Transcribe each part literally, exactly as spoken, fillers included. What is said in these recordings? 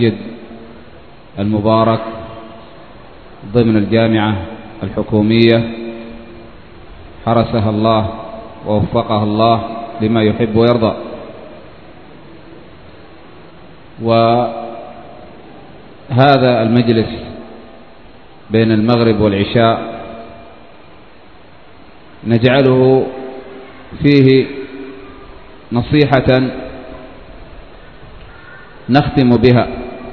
المسجد المبارك ضمن الجامعة الحكومية، حرسها الله ووفقها الله لما يحب ويرضى. وهذا المجلس بين المغرب والعشاء نجعله فيه نصيحة نختم بها،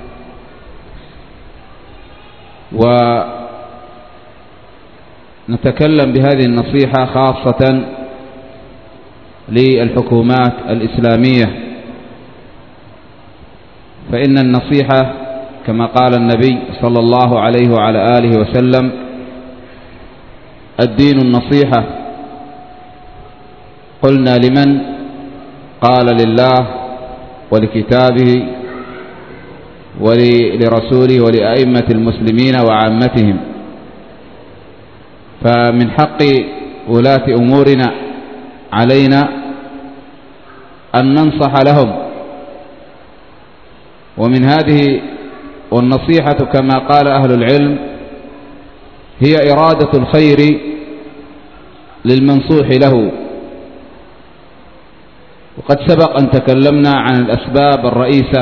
ونتكلم بهذه النصيحة خاصة للحكومات الإسلامية، فإن النصيحة كما قال النبي صلى الله عليه وعلى آله وسلم: الدين النصيحة. قلنا لمن؟ قال لله ولكتابه ولرسوله ولأئمة المسلمين وعامتهم. فمن حق ولاة أمورنا علينا أن ننصح لهم، ومن هذه والنصيحة كما قال أهل العلم هي إرادة الخير للمنصوح له. وقد سبق أن تكلمنا عن الأسباب الرئيسة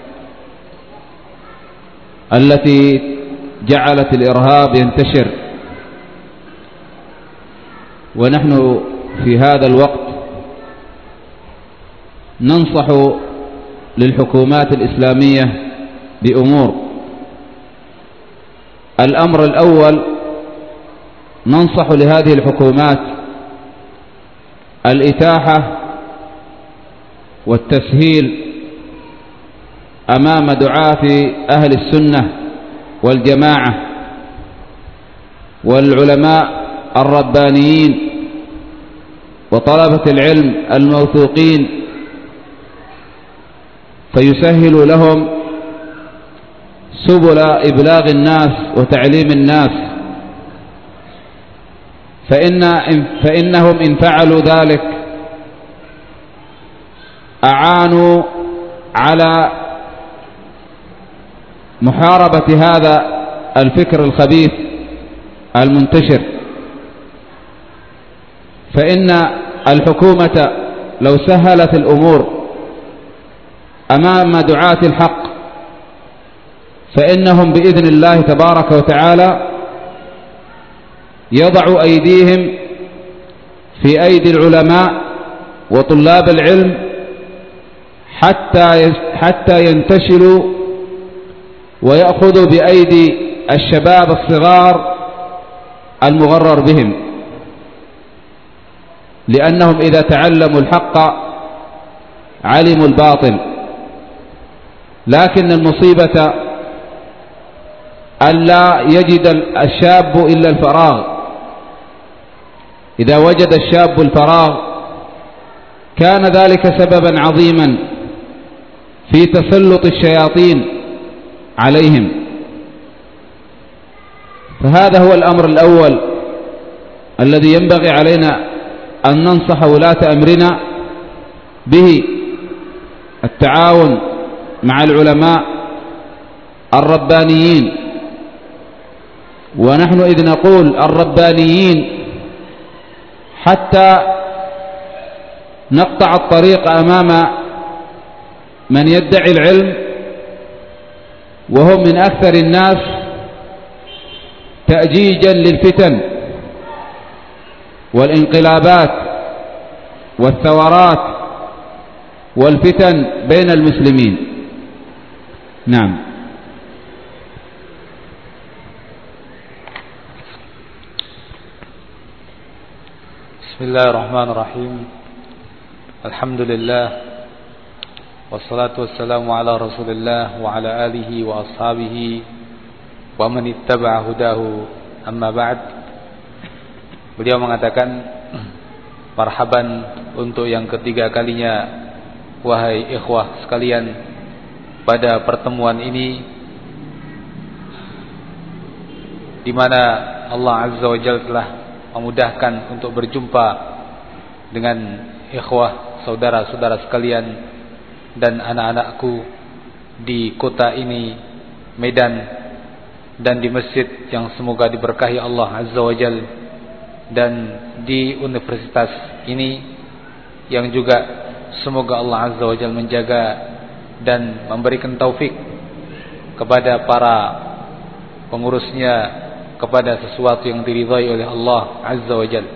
التي جعلت الإرهاب ينتشر، ونحن في هذا الوقت ننصح للحكومات الإسلامية بأمور. الأمر الأول، ننصح لهذه الحكومات الإتاحة والتسهيل أمام دعاة أهل السنة والجماعة والعلماء الربانيين وطلبة العلم الموثوقين، فيسهل لهم سبل إبلاغ الناس وتعليم الناس، فإن فإنهم إن فعلوا ذلك أعانوا على محاربة هذا الفكر الخبيث المنتشر. فإن الحكومة لو سهلت الأمور أمام دعاة الحق فإنهم بإذن الله تبارك وتعالى يضع أيديهم في أيدي العلماء وطلاب العلم حتى حتى ينتشلوا ويأخذوا بأيدي الشباب الصغار المغرر بهم، لأنهم إذا تعلموا الحق علموا الباطل. لكن المصيبة أن لا يجد الشاب إلا الفراغ. إذا وجد الشاب الفراغ كان ذلك سببا عظيما في تسلط الشياطين عليهم. فهذا هو الأمر الأول الذي ينبغي علينا أن ننصح ولاة أمرنا به: التعاون مع العلماء الربانيين. ونحن إذ نقول الربانيين حتى نقطع الطريق أمام من يدعي العلم وهم من أكثر الناس تأجيجا للفتن والانقلابات والثورات والفتن بين المسلمين. نعم. بسم الله الرحمن الرحيم. الحمد لله والصلاة والسلام على رسول الله وعلى آله وأصحابه ومن اتبع هداه. Amma ba'd. Beliau mengatakan, marhaban untuk yang ketiga kalinya, wahai ikhwah sekalian, pada pertemuan ini di mana Allah Azza wa Jalla telah memudahkan untuk berjumpa dengan ikhwah, saudara-saudara sekalian dan anak-anakku di kota ini, Medan, dan di masjid yang semoga diberkahi Allah Azza wa Jal, dan di universitas ini yang juga semoga Allah Azza wa Jal menjaga dan memberikan taufik kepada para pengurusnya kepada sesuatu yang diridhai oleh Allah Azza wa Jal.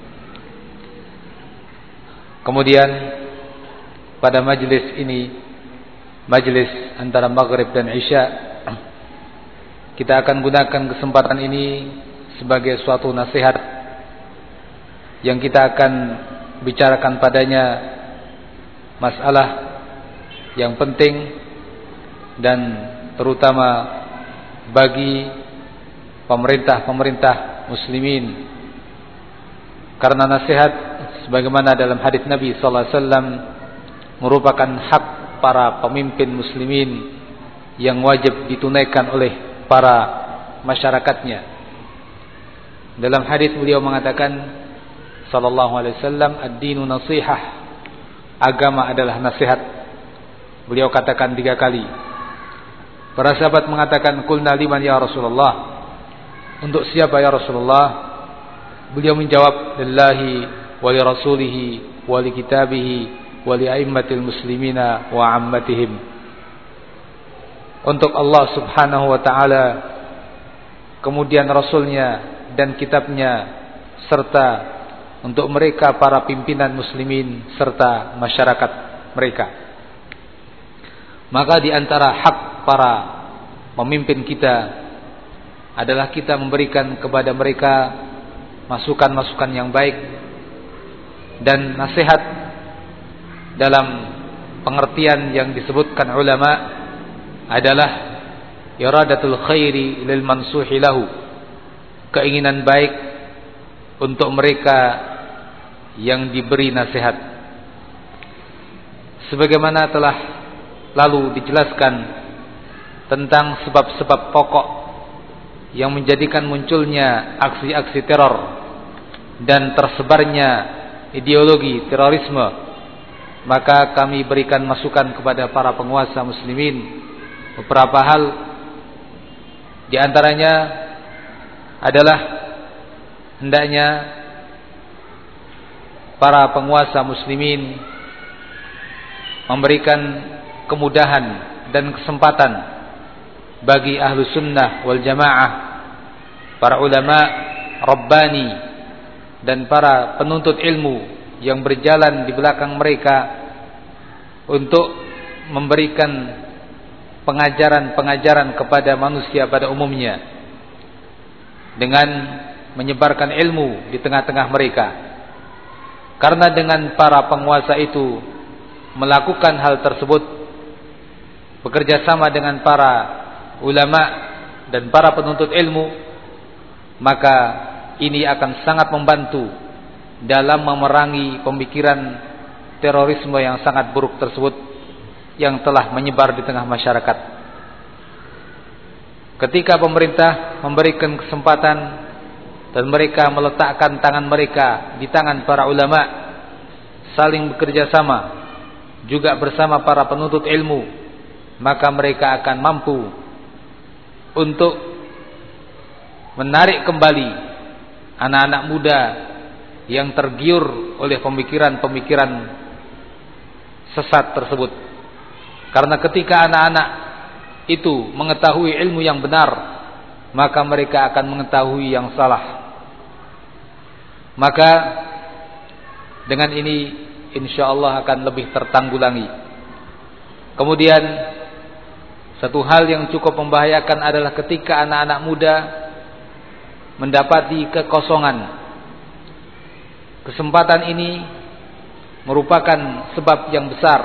Kemudian pada majlis ini, majlis antara Maghrib dan Isya, kita akan gunakan kesempatan ini sebagai suatu nasihat yang kita akan bicarakan padanya masalah yang penting dan terutama bagi pemerintah-pemerintah muslimin, karena nasihat sebagaimana dalam hadis Nabi sallallahu alaihi wasallam merupakan hak para pemimpin muslimin yang wajib ditunaikan oleh para masyarakatnya. Dalam hadis beliau mengatakan sallallahu alaihi wasallam, ad-dinu nasihah, agama adalah nasihat. Beliau katakan tiga kali. Para sahabat mengatakan, qulna liman ya Rasulullah, untuk siapa ya Rasulullah? Beliau menjawab, lillahi wa li rasulihi wa li kitabihi wa li aimmatil muslimina wa ammatihim. Untuk Allah subhanahu wa ta'ala, kemudian Rasulnya dan kitabnya, serta untuk mereka para pimpinan muslimin serta masyarakat mereka. Maka di antara hak para pemimpin kita adalah kita memberikan kepada mereka masukan-masukan yang baik dan nasihat dalam pengertian yang disebutkan ulama adalah iradatul khairi lil mansuhi lahu, keinginan baik untuk mereka yang diberi nasihat. Sebagaimana telah lalu dijelaskan tentang sebab-sebab pokok yang menjadikan munculnya aksi-aksi teror dan tersebarnya ideologi terorisme, maka kami berikan masukan kepada para penguasa muslimin beberapa hal. Di antaranya adalah hendaknya para penguasa muslimin memberikan kemudahan dan kesempatan bagi ahlu sunnah wal jamaah, para ulama rabbani dan para penuntut ilmu yang berjalan di belakang mereka untuk memberikan pengajaran-pengajaran kepada manusia pada umumnya dengan menyebarkan ilmu di tengah-tengah mereka. Karena dengan para penguasa itu melakukan hal tersebut, bekerja sama dengan para ulama dan para penuntut ilmu, maka ini akan sangat membantu dalam memerangi pemikiran terorisme yang sangat buruk tersebut yang telah menyebar di tengah masyarakat. Ketika pemerintah memberikan kesempatan dan mereka meletakkan tangan mereka di tangan para ulama, saling bekerja sama juga bersama para penuntut ilmu, maka mereka akan mampu untuk menarik kembali anak-anak muda yang tergiur oleh pemikiran-pemikiran sesat tersebut. Karena ketika anak-anak itu mengetahui ilmu yang benar, maka mereka akan mengetahui yang salah. Maka dengan ini insyaallah akan lebih tertanggulangi. Kemudian satu hal yang cukup membahayakan adalah ketika anak-anak muda mendapati kekosongan. Kesempatan ini merupakan sebab yang besar,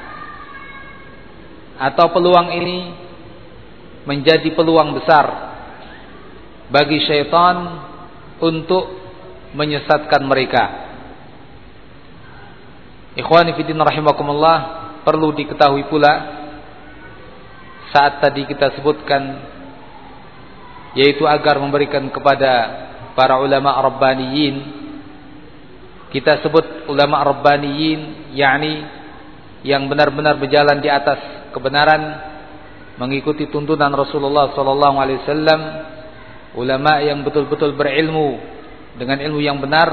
atau peluang ini menjadi peluang besar bagi syaitan untuk menyesatkan mereka. Ikhwani fillah rahimakumullah, perlu diketahui pula saat tadi kita sebutkan, yaitu agar memberikan kepada para ulama rabbaniyin. Kita sebut ulama rabbaniyin, yakni yang benar-benar berjalan di atas kebenaran mengikuti tuntunan Rasulullah sallallahu alaihi wasallam, ulama yang betul-betul berilmu dengan ilmu yang benar.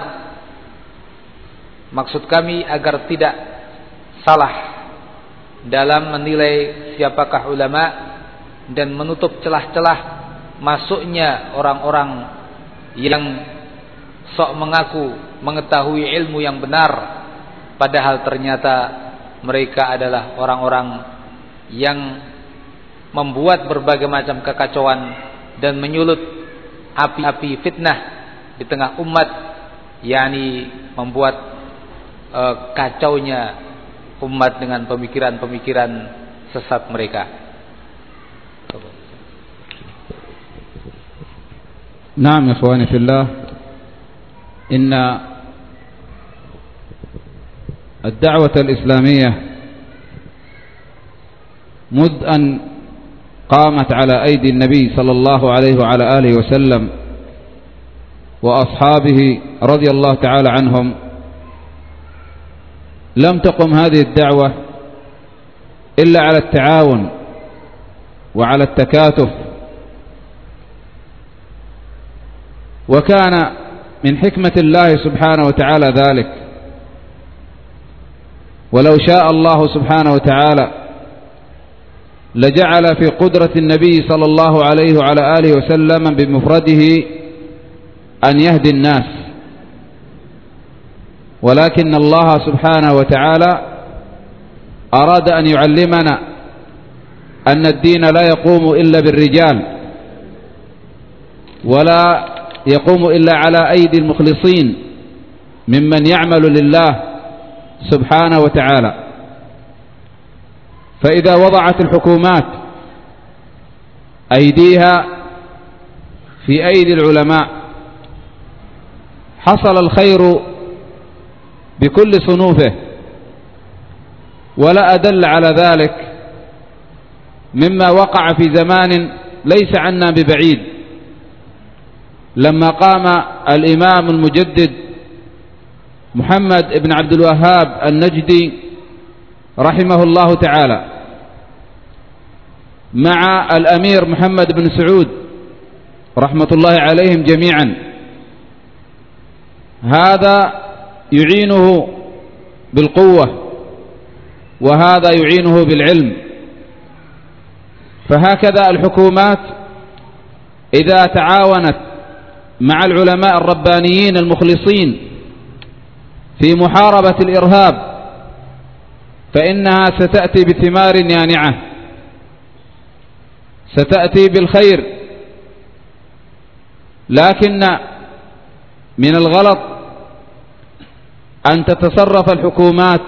Maksud kami agar tidak salah dalam menilai siapakah ulama dan menutup celah-celah masuknya orang-orang yang sok mengaku mengetahui ilmu yang benar, padahal ternyata mereka adalah orang-orang yang membuat berbagai macam kekacauan dan menyulut api-api fitnah di tengah umat, yakni membuat e, kacaunya umat dengan pemikiran-pemikiran sesat mereka. Naam ikhwani fillah, inna ad-da'wah al-islamiyah mudh an قامت على أيدي النبي صلى الله عليه وعلى آله وسلم وأصحابه رضي الله تعالى عنهم، لم تقم هذه الدعوة إلا على التعاون وعلى التكاتف. وكان من حكمة الله سبحانه وتعالى ذلك، ولو شاء الله سبحانه وتعالى لجعل في قدرة النبي صلى الله عليه وعلى آله وسلم بمفرده أن يهدي الناس، ولكن الله سبحانه وتعالى أراد أن يعلمنا أن الدين لا يقوم إلا بالرجال، ولا يقوم إلا على أيدي المخلصين ممن يعمل لله سبحانه وتعالى. فإذا وضعت الحكومات أيديها في أيدي العلماء حصل الخير بكل صنوفه، ولا أدل على ذلك مما وقع في زمان ليس عنا ببعيد، لما قام الإمام المجدد محمد بن عبد الوهاب النجدي رحمه الله تعالى مع الأمير محمد بن سعود رحمة الله عليهم جميعا، هذا يعينه بالقوة وهذا يعينه بالعلم. فهكذا الحكومات إذا تعاونت مع العلماء الربانيين المخلصين في محاربة الإرهاب فإنها ستأتي بثمار يانعة، ستأتي بالخير. لكن من الغلط أن تتصرف الحكومات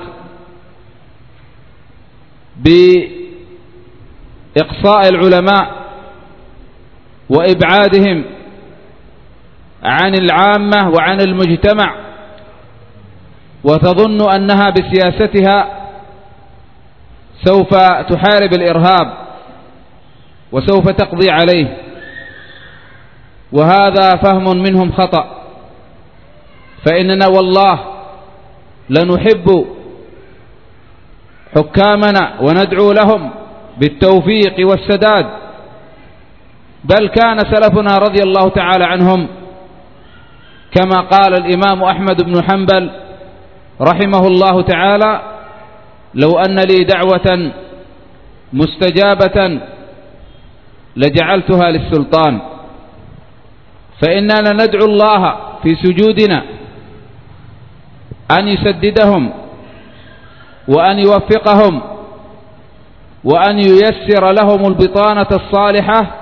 بإقصاء العلماء وإبعادهم عن العامة وعن المجتمع، وتظن أنها بسياستها سوف تحارب الإرهاب وسوف تقضي عليه، وهذا فهم منهم خطأ. فإننا والله لنحب حكامنا وندعو لهم بالتوفيق والسداد، بل كان سلفنا رضي الله تعالى عنهم كما قال الإمام أحمد بن حنبل رحمه الله تعالى: لو أن لي دعوة مستجابة لجعلتها للسلطان. فإننا ندعو الله في سجودنا أن يسددهم وأن يوفقهم وأن ييسر لهم البطانة الصالحة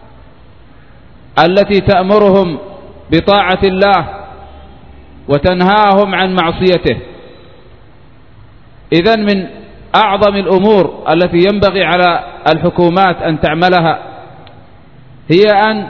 التي تأمرهم بطاعة الله وتنهاهم عن معصيته. إذن من أعظم الأمور التي ينبغي على الحكومات أن تعملها هي أن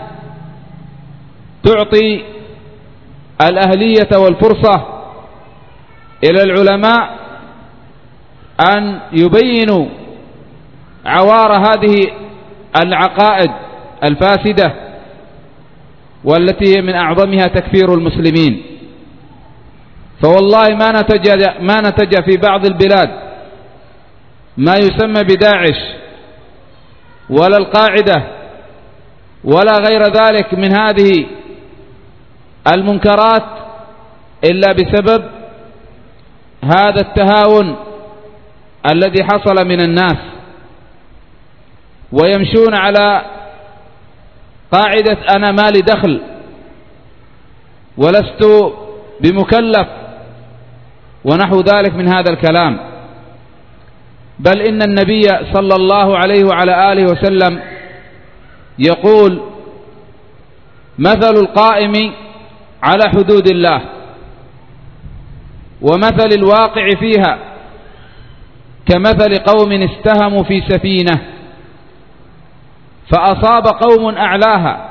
تعطي الأهلية والفرصة إلى العلماء أن يبينوا عوار هذه العقائد الفاسدة والتي هي من أعظمها تكفير المسلمين. فوالله ما نتج ما نتج في بعض البلاد ما يسمى بداعش ولا القاعدة ولا غير ذلك من هذه المنكرات إلا بسبب هذا التهاون الذي حصل من الناس، ويمشون على قاعدة أنا مالي دخل ولست بمكلف ونحو ذلك من هذا الكلام. بل إن النبي صلى الله عليه وعلى آله وسلم يقول: مثل القائم على حدود الله ومثل الواقع فيها كمثل قوم استهموا في سفينة فأصاب قوم أعلاها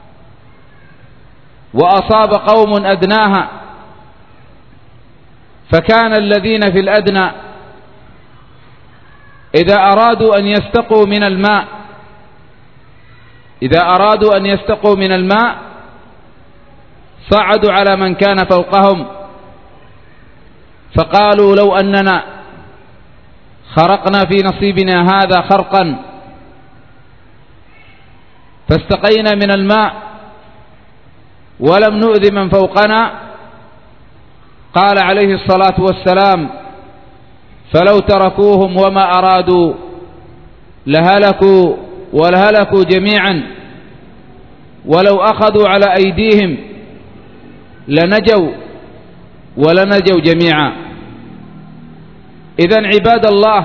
وأصاب قوم أدناها، فكان الذين في الأدنى إذا أرادوا أن يستقوا من الماء إذا أرادوا أن يستقوا من الماء صعدوا على من كان فوقهم فقالوا: لو أننا خرقنا في نصيبنا هذا خرقا فاستقينا من الماء ولم نؤذ من فوقنا، قال عليه الصلاة والسلام: فلو تركوهم وما أرادوا لهلكوا ولهلكوا جميعا، ولو أخذوا على أيديهم لنجوا ولنجوا جميعا. إذن عباد الله،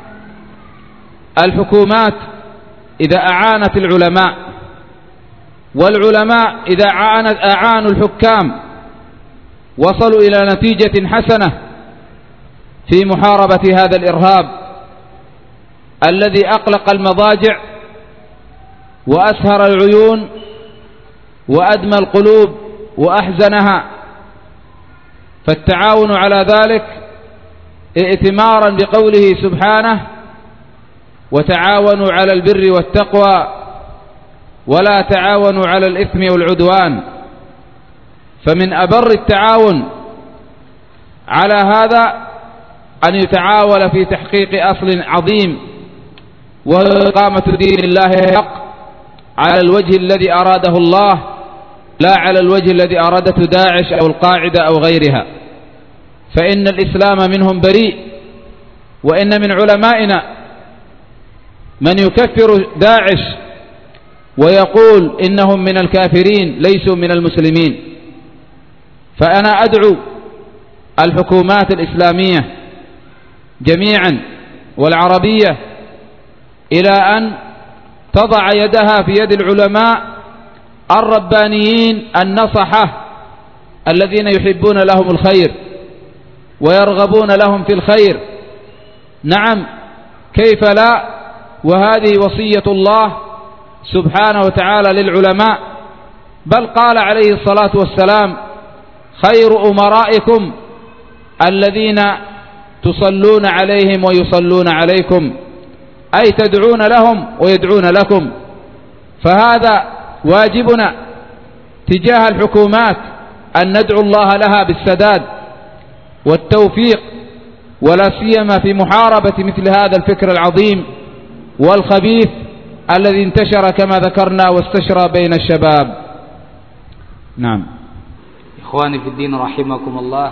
الحكومات إذا أعانت العلماء والعلماء إذا أعانت أعانوا الحكام وصلوا إلى نتيجة حسنة في محاربة هذا الإرهاب الذي أقلق المضاجع وأسهر العيون وأدمى القلوب وأحزنها. فالتعاون على ذلك ائتمارا بقوله سبحانه: وتعاونوا على البر والتقوى ولا تعاونوا على الإثم والعدوان. فمن أبر التعاون على هذا أن يتعاون في تحقيق أصل عظيم وهو إقامة دين الله الحق على الوجه الذي أراده الله، لا على الوجه الذي أرادته داعش أو القاعدة أو غيرها، فإن الإسلام منهم بريء. وإن من علمائنا من يكفر داعش ويقول إنهم من الكافرين ليسوا من المسلمين. فأنا أدعو الحكومات الإسلامية جميعا والعربية إلى أن تضع يدها في يد العلماء الربانيين النصحة الذين يحبون لهم الخير ويرغبون لهم في الخير. نعم، كيف لا، وهذه وصية الله سبحانه وتعالى للعلماء. بل قال عليه الصلاة والسلام: خير أمرائكم الذين تصلون عليهم ويصلون عليكم، أي تدعون لهم ويدعون لكم. فهذا واجبنا تجاه الحكومات أن ندعو الله لها بالسداد والتوفيق، ولا سيما في محاربة مثل هذا الفكر العظيم والخبيث الذي انتشر كما ذكرنا واستشرى بين الشباب. نعم. Ikhwani fi din rahimakumullah,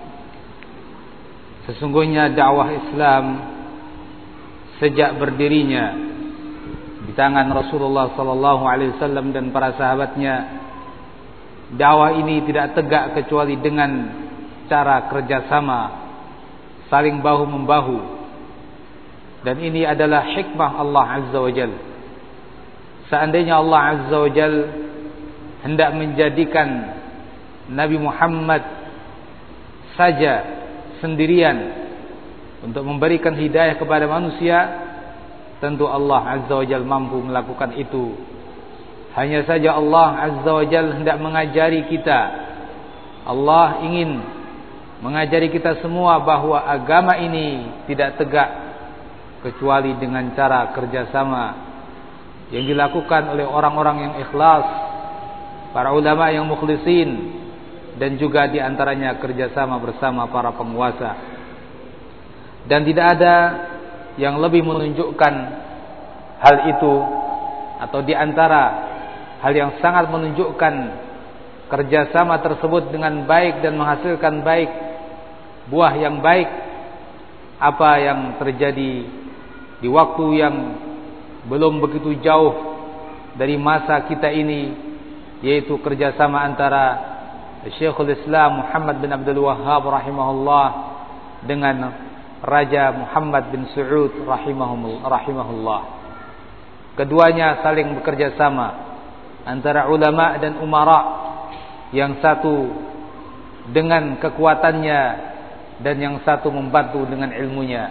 sesungguhnya dakwah Islam sejak berdirinya di tangan Rasulullah sallallahu alaihi wasallam dan para sahabatnya, dakwah ini tidak tegak kecuali dengan cara kerjasama, saling bahu membahu. Dan ini adalah hikmah Allah Azza wa Jalla. Seandainya Allah Azza wa Jalla hendak menjadikan Nabi Muhammad saja sendirian untuk memberikan hidayah kepada manusia, tentu Allah Azza wa Jalla mampu melakukan itu. Hanya saja Allah Azza wa Jalla hendak mengajari kita, Allah ingin mengajari kita semua bahwa agama ini tidak tegak kecuali dengan cara kerjasama yang dilakukan oleh orang-orang yang ikhlas, para ulama yang mukhlisin, dan juga diantaranya kerjasama bersama para penguasa. Dan tidak ada yang lebih menunjukkan hal itu atau di antara hal yang sangat menunjukkan kerjasama tersebut dengan baik dan menghasilkan baik, buah yang baik, apa yang terjadi di waktu yang belum begitu jauh dari masa kita ini, yaitu kerjasama antara Syekhul Islam Muhammad bin Abdul Wahhab rahimahullah dengan Raja Muhammad bin Saud rahimahullah. Keduanya saling bekerja sama antara ulama dan umara, yang satu dengan kekuatannya dan yang satu membantu dengan ilmunya.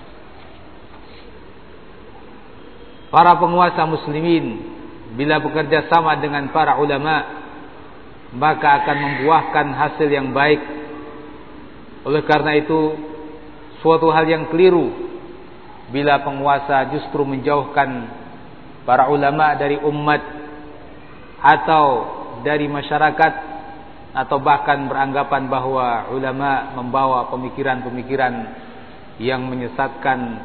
Para penguasa muslimin bila bekerja sama dengan para ulama, maka akan membuahkan hasil yang baik. Oleh karena itu, suatu hal yang keliru bila penguasa justru menjauhkan para ulama dari umat atau dari masyarakat, atau bahkan beranggapan bahwa ulama membawa pemikiran-pemikiran yang menyesatkan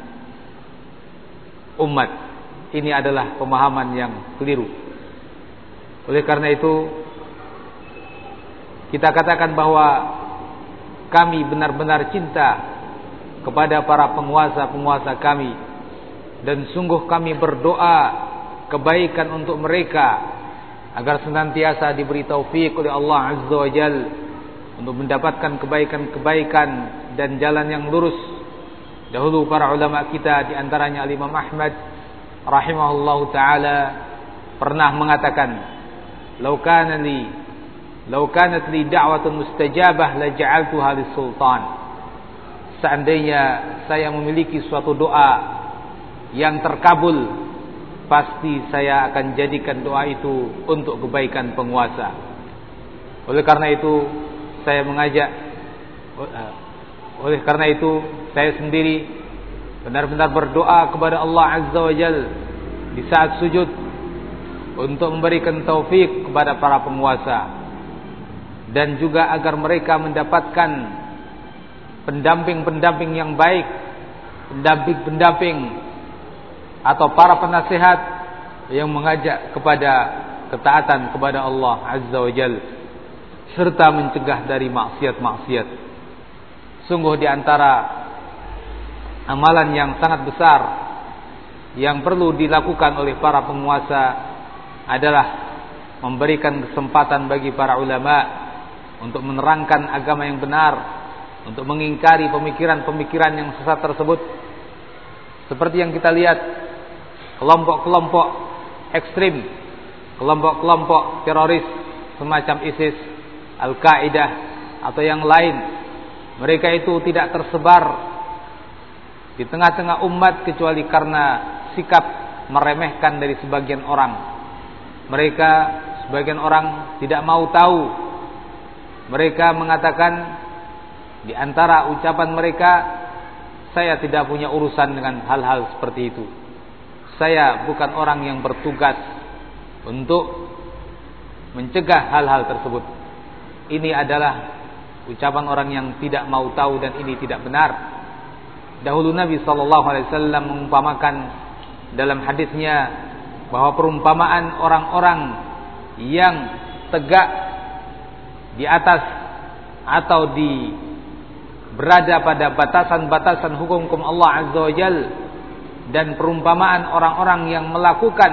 umat. Ini adalah pemahaman yang keliru. Oleh karena itu, kita katakan bahwa kami benar-benar cinta kepada para penguasa-penguasa kami, dan sungguh kami berdoa kebaikan untuk mereka agar senantiasa diberi taufik oleh Allah Azza wa Jal untuk mendapatkan kebaikan-kebaikan dan jalan yang lurus. Dahulu para ulama kita, di antaranya Imam Ahmad rahimahullahu taala, pernah mengatakan, "Lau kana li lau kanat li da'watun mustajabah la ja'altuha lis-sultan." Seandainya saya memiliki suatu doa yang terkabul, pasti saya akan jadikan doa itu untuk kebaikan penguasa. Oleh karena itu saya mengajak oleh karena itu saya sendiri benar-benar berdoa kepada Allah Azza wa Jal di saat sujud untuk memberikan taufik kepada para penguasa, dan juga agar mereka mendapatkan pendamping-pendamping yang baik, pendamping-pendamping atau para penasihat yang mengajak kepada ketaatan kepada Allah Azza wa Jal, serta mencegah dari maksiat-maksiat. Sungguh di antara amalan yang sangat besar yang perlu dilakukan oleh para penguasa adalah memberikan kesempatan bagi para ulama untuk menerangkan agama yang benar, untuk mengingkari pemikiran-pemikiran yang sesat tersebut. Seperti yang kita lihat, kelompok-kelompok ekstrim, kelompok-kelompok teroris semacam ISIS, Al-Qaeda atau yang lain, mereka itu tidak tersebar di tengah-tengah umat kecuali karena sikap meremehkan dari sebagian orang. Mereka, sebagian orang tidak mau tahu. Mereka mengatakan di antara ucapan mereka, saya tidak punya urusan dengan hal-hal seperti itu. Saya bukan orang yang bertugas untuk mencegah hal-hal tersebut. Ini adalah ucapan orang yang tidak mau tahu, dan ini tidak benar. Dahulu Nabi sallallahu alaihi wasallam mengumpamakan dalam hadisnya bahwa perumpamaan orang-orang yang tegak di atas atau di berada pada batasan-batasan hukum-hukum Allah Azza wa Jal, dan perumpamaan orang-orang yang melakukan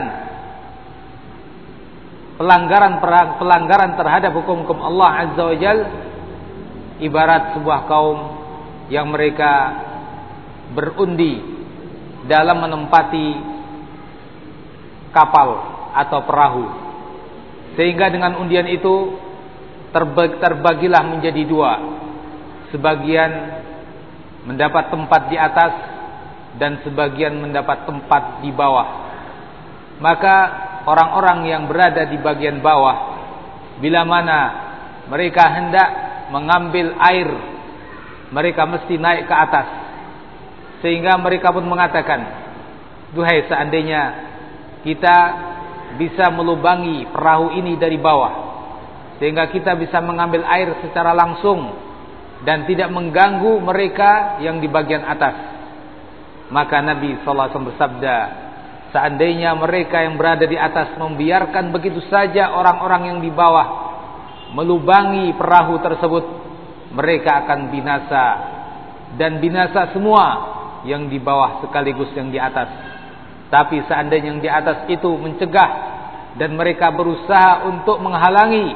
pelanggaran-pelanggaran terhadap hukum-hukum Allah Azza wa Jal, ibarat sebuah kaum yang mereka berundi dalam menempati kapal atau perahu, sehingga dengan undian itu terbagilah menjadi dua. Sebagian mendapat tempat di atas dan sebagian mendapat tempat di bawah. Maka orang-orang yang berada di bagian bawah, bila mana mereka hendak mengambil air, mereka mesti naik ke atas. Sehingga mereka pun mengatakan, duhai seandainya kita bisa melubangi perahu ini dari bawah, sehingga kita bisa mengambil air secara langsung dan tidak mengganggu mereka yang di bagian atas. Maka Nabi sallallahu alaihi wasallam bersabda, seandainya mereka yang berada di atas membiarkan begitu saja orang-orang yang di bawah melubangi perahu tersebut, mereka akan binasa, dan binasa semua yang di bawah sekaligus yang di atas. Tapi seandainya yang di atas itu mencegah dan mereka berusaha untuk menghalangi,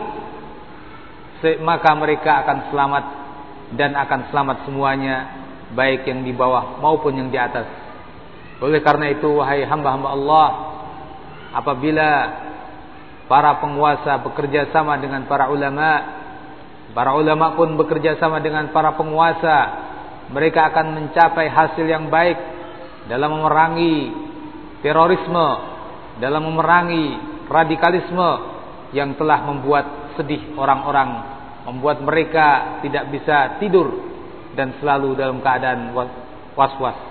maka mereka akan selamat, dan akan selamat semuanya, baik yang di bawah maupun yang di atas. Oleh karena itu, wahai hamba-hamba Allah, apabila para penguasa bekerja sama dengan para ulama, para ulama pun bekerja sama dengan para penguasa, mereka akan mencapai hasil yang baik dalam memerangi terorisme, dalam memerangi radikalisme yang telah membuat sedih orang-orang, membuat mereka tidak bisa tidur dan selalu dalam keadaan was-was.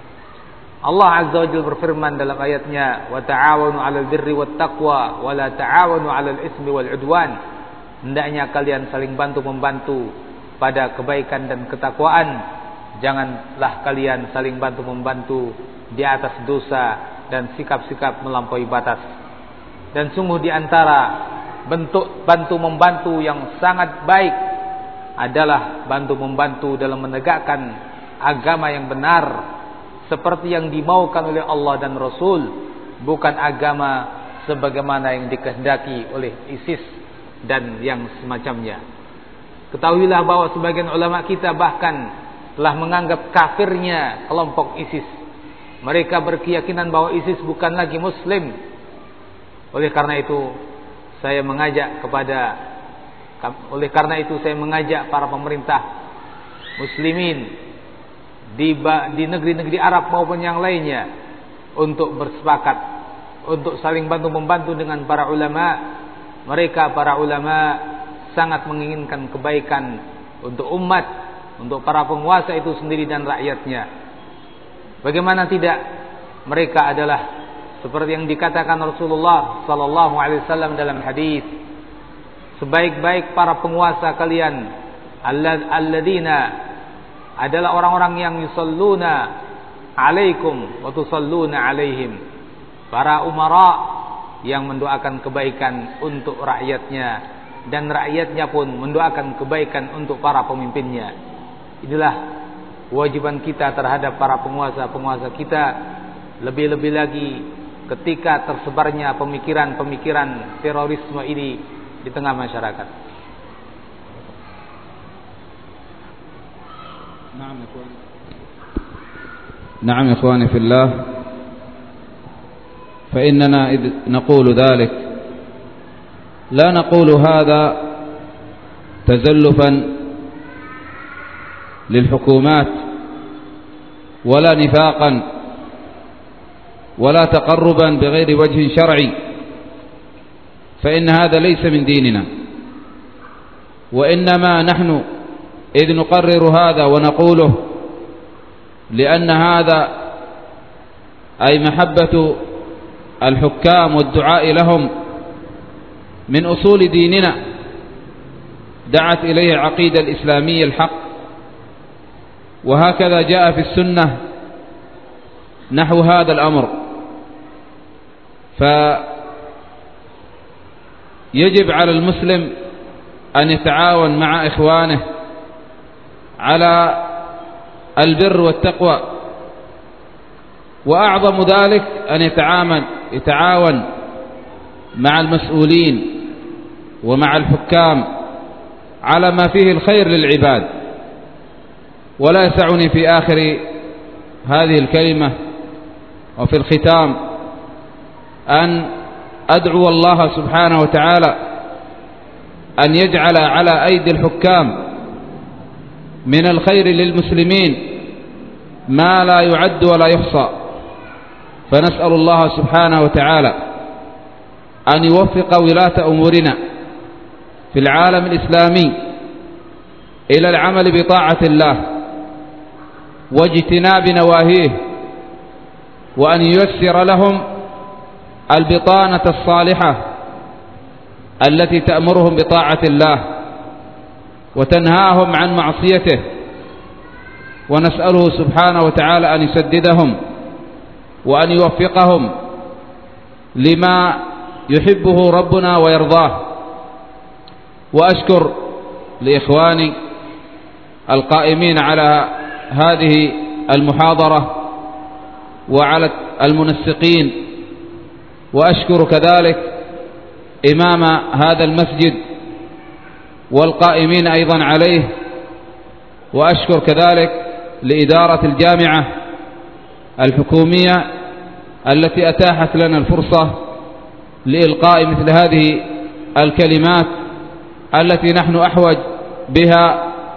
Allah Azza wa Jalla berfirman dalam ayatnya, wa ta'awanu 'alal birri wat taqwa wa la ta'awanu 'alal ismi wal 'udwan. Hendaknya kalian saling bantu-membantu pada kebaikan dan ketakwaan. Janganlah kalian saling bantu-membantu di atas dosa dan sikap-sikap melampaui batas. Dan sungguh di antara bentuk bantu-membantu yang sangat baik adalah bantu-membantu dalam menegakkan agama yang benar, seperti yang dimaukan oleh Allah dan Rasul, bukan agama sebagaimana yang dikehendaki oleh ISIS dan yang semacamnya. Ketahuilah bahwa sebagian ulama kita bahkan telah menganggap kafirnya kelompok ISIS. Mereka berkeyakinan bahwa ISIS bukan lagi Muslim. Oleh karena itu saya mengajak kepada oleh karena itu saya mengajak para pemerintah muslimin di di negeri-negeri Arab maupun yang lainnya untuk bersepakat untuk saling bantu membantu dengan para ulama. Mereka para ulama sangat menginginkan kebaikan untuk umat, untuk para penguasa itu sendiri dan rakyatnya. Bagaimana tidak, mereka adalah seperti yang dikatakan Rasulullah sallallahu alaihi wasallam dalam hadis, sebaik-baik para penguasa kalian alladzina adalah orang-orang yang yusalluna alaikum wa tusalluna alaihim, para umara yang mendoakan kebaikan untuk rakyatnya dan rakyatnya pun mendoakan kebaikan untuk para pemimpinnya. Inilah kewajiban kita terhadap para penguasa-penguasa kita, lebih-lebih lagi ketika tersebarnya pemikiran-pemikiran terorisme ini di tengah masyarakat. نعم يا إخواني نعم يا إخواني في الله، فإننا إذ نقول ذلك لا نقول هذا تزلفا للحكومات ولا نفاقا ولا تقربا بغير وجه شرعي، فإن هذا ليس من ديننا، وإنما نحن إذ نقرر هذا ونقوله لأن هذا أي محبة الحكام والدعاء لهم من أصول ديننا، دعت إليه العقيدة الإسلامية الحق، وهكذا جاء في السنة نحو هذا الأمر. فيجب على المسلم أن يتعاون مع إخوانه على البر والتقوى، وأعظم ذلك أن يتعامل يتعاون مع المسؤولين ومع الحكام على ما فيه الخير للعباد. ولا يسعني في آخر هذه الكلمة وفي الختام أن أدعو الله سبحانه وتعالى أن يجعل على أيدي الحكام من الخير للمسلمين ما لا يعد ولا يحصى. فنسأل الله سبحانه وتعالى أن يوفق ولاة أمورنا في العالم الإسلامي إلى العمل بطاعة الله واجتناب نواهيه، وأن ييسر لهم البطانة الصالحة التي تأمرهم بطاعة الله وتنهاهم عن معصيته، ونسأله سبحانه وتعالى أن يسددهم وأن يوفقهم لما يحبه ربنا ويرضاه. وأشكر لإخواني القائمين على هذه المحاضرة وعلى المنسقين، وأشكر كذلك إمام هذا المسجد والقائمين أيضا عليه، وأشكر كذلك لإدارة الجامعة الحكومية التي أتاحت لنا الفرصة لإلقاء مثل هذه الكلمات التي نحن أحوج بها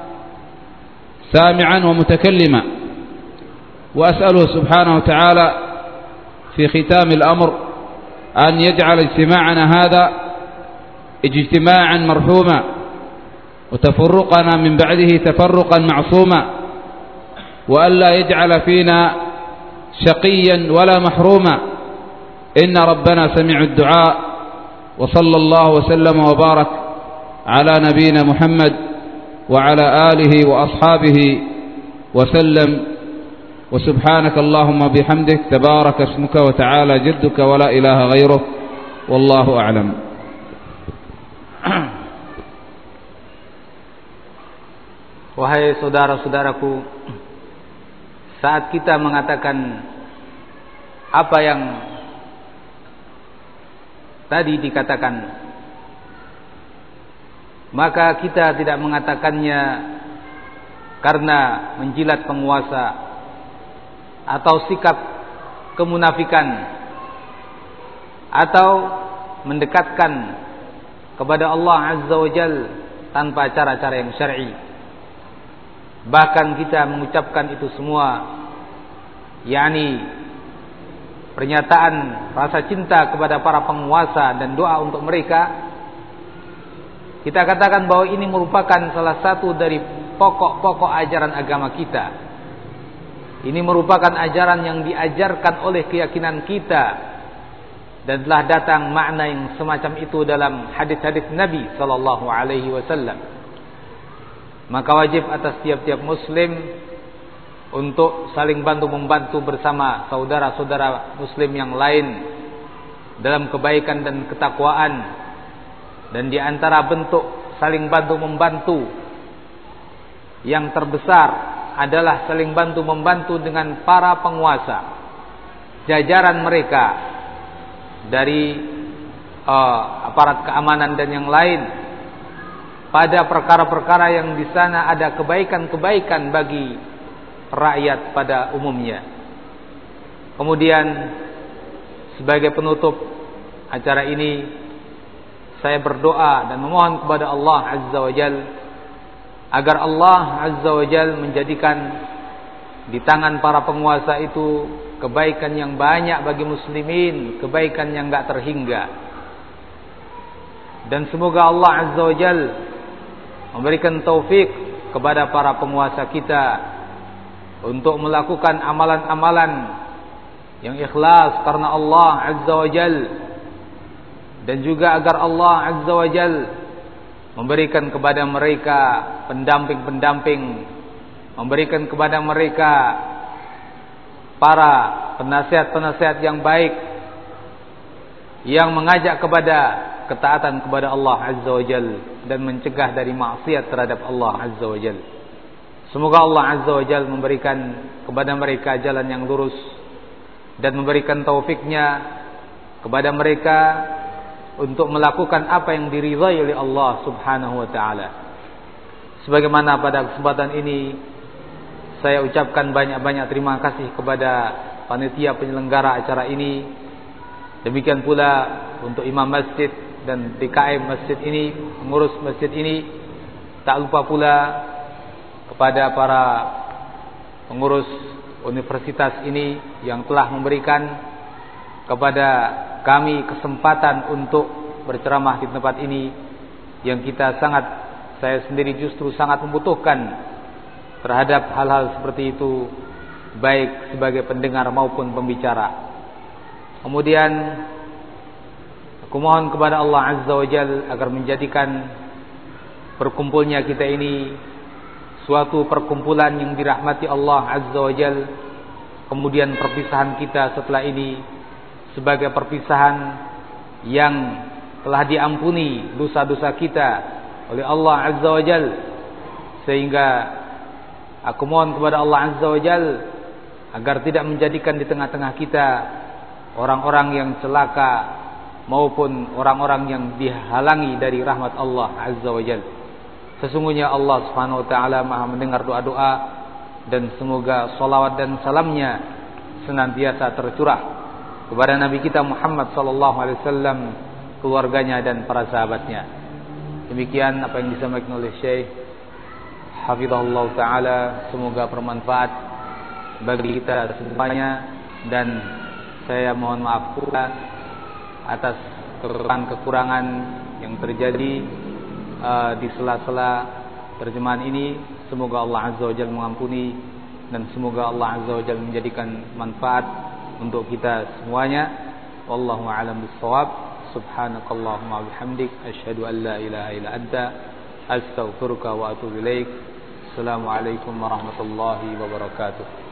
سامعا ومتكلما. وأسأله سبحانه وتعالى في ختام الأمر أن يجعل اجتماعنا هذا اجتماعا مرحوما، وتفرقنا من بعده تفرقا معصوما، وألا يجعل فينا شقيا ولا محروما، إن ربنا سميع الدعاء. وصلى الله وسلم وبارك على نبينا محمد وعلى آله وأصحابه وسلم. وسبحانك اللهم بحمدك تبارك اسمك وتعالى جدك ولا إله غيرك، والله أعلم. Wahai saudara-saudaraku, saat kita mengatakan apa yang tadi dikatakan, maka kita tidak mengatakannya karena menjilat penguasa atau sikap kemunafikan atau mendekatkan kepada Allah Azza wa Jal tanpa cara-cara yang syar'i. Bahkan kita mengucapkan itu semua, yakni pernyataan rasa cinta kepada para penguasa dan doa untuk mereka, kita katakan bahwa ini merupakan salah satu dari pokok-pokok ajaran agama kita. Ini merupakan ajaran yang diajarkan oleh keyakinan kita, dan telah datang makna yang semacam itu dalam hadis-hadis Nabi sallallahu alaihi wasallam. Maka wajib atas tiap-tiap muslim untuk saling bantu-membantu bersama saudara-saudara muslim yang lain dalam kebaikan dan ketakwaan. Dan di antara bentuk saling bantu-membantu yang terbesar adalah saling bantu-membantu dengan para penguasa, jajaran mereka dari uh, aparat keamanan dan yang lain, pada perkara-perkara yang di sana ada kebaikan-kebaikan bagi rakyat pada umumnya. Kemudian sebagai penutup acara ini, saya berdoa dan memohon kepada Allah Azza wa Jal agar Allah Azza wa Jal menjadikan di tangan para penguasa itu kebaikan yang banyak bagi muslimin, kebaikan yang enggak terhingga. Dan semoga Allah Azza wa Jal memberikan taufik kepada para penguasa kita untuk melakukan amalan-amalan yang ikhlas karena Allah Azza wa Jal, dan juga agar Allah Azza wa Jal memberikan kepada mereka pendamping-pendamping, memberikan kepada mereka para penasihat-penasihat yang baik yang mengajak kepada ketaatan kepada Allah Azza wa Jal dan mencegah dari maksiat terhadap Allah Azza wa Jal. Semoga Allah Azza wa Jal memberikan kepada mereka jalan yang lurus dan memberikan taufiknya kepada mereka untuk melakukan apa yang diridhai oleh Allah Subhanahu wa taala. Sebagaimana pada kesempatan ini saya ucapkan banyak-banyak terima kasih kepada panitia penyelenggara acara ini. Demikian pula untuk imam masjid dan D K M masjid ini, pengurus masjid ini. Tak lupa pula kepada para pengurus universitas ini yang telah memberikan kepada kami kesempatan untuk berceramah di tempat ini, yang kita sangat, saya sendiri justru sangat membutuhkan terhadap hal-hal seperti itu, baik sebagai pendengar maupun pembicara. Kemudian aku mohon kepada Allah Azza wa Jal agar menjadikan berkumpulnya kita ini suatu perkumpulan yang dirahmati Allah Azza wa Jal. Kemudian perpisahan kita setelah ini sebagai perpisahan yang telah diampuni dosa-dosa kita oleh Allah Azza wa Jalla, sehingga aku mohon kepada Allah Azza wa Jalla agar tidak menjadikan di tengah-tengah kita orang-orang yang celaka maupun orang-orang yang dihalangi dari rahmat Allah Azza wa Jalla. Sesungguhnya Allah Subhanahu wa taala Maha mendengar doa-doa, dan semoga salawat dan salamnya senantiasa tercurah kepada Nabi kita Muhammad sallallahu alaihi wasallam, keluarganya dan para sahabatnya. Demikian apa yang disampaikan oleh Syekh hafizahullah taala, semoga bermanfaat bagi kita semuanya, dan saya mohon maaf pula atas kekurangan yang terjadi uh, di sela-sela terjemahan ini. Semoga Allah Azza wa Jalla mengampuni, dan semoga Allah Azza wa Jalla menjadikan manfaat untuk kita semuanya. Wallahu a'lam bissawab. Subhanakallahumma bihamdik asyhadu an la ilaha illa anta astaghfiruka wa atubu ilaik. Assalamualaikum warahmatullahi wabarakatuh.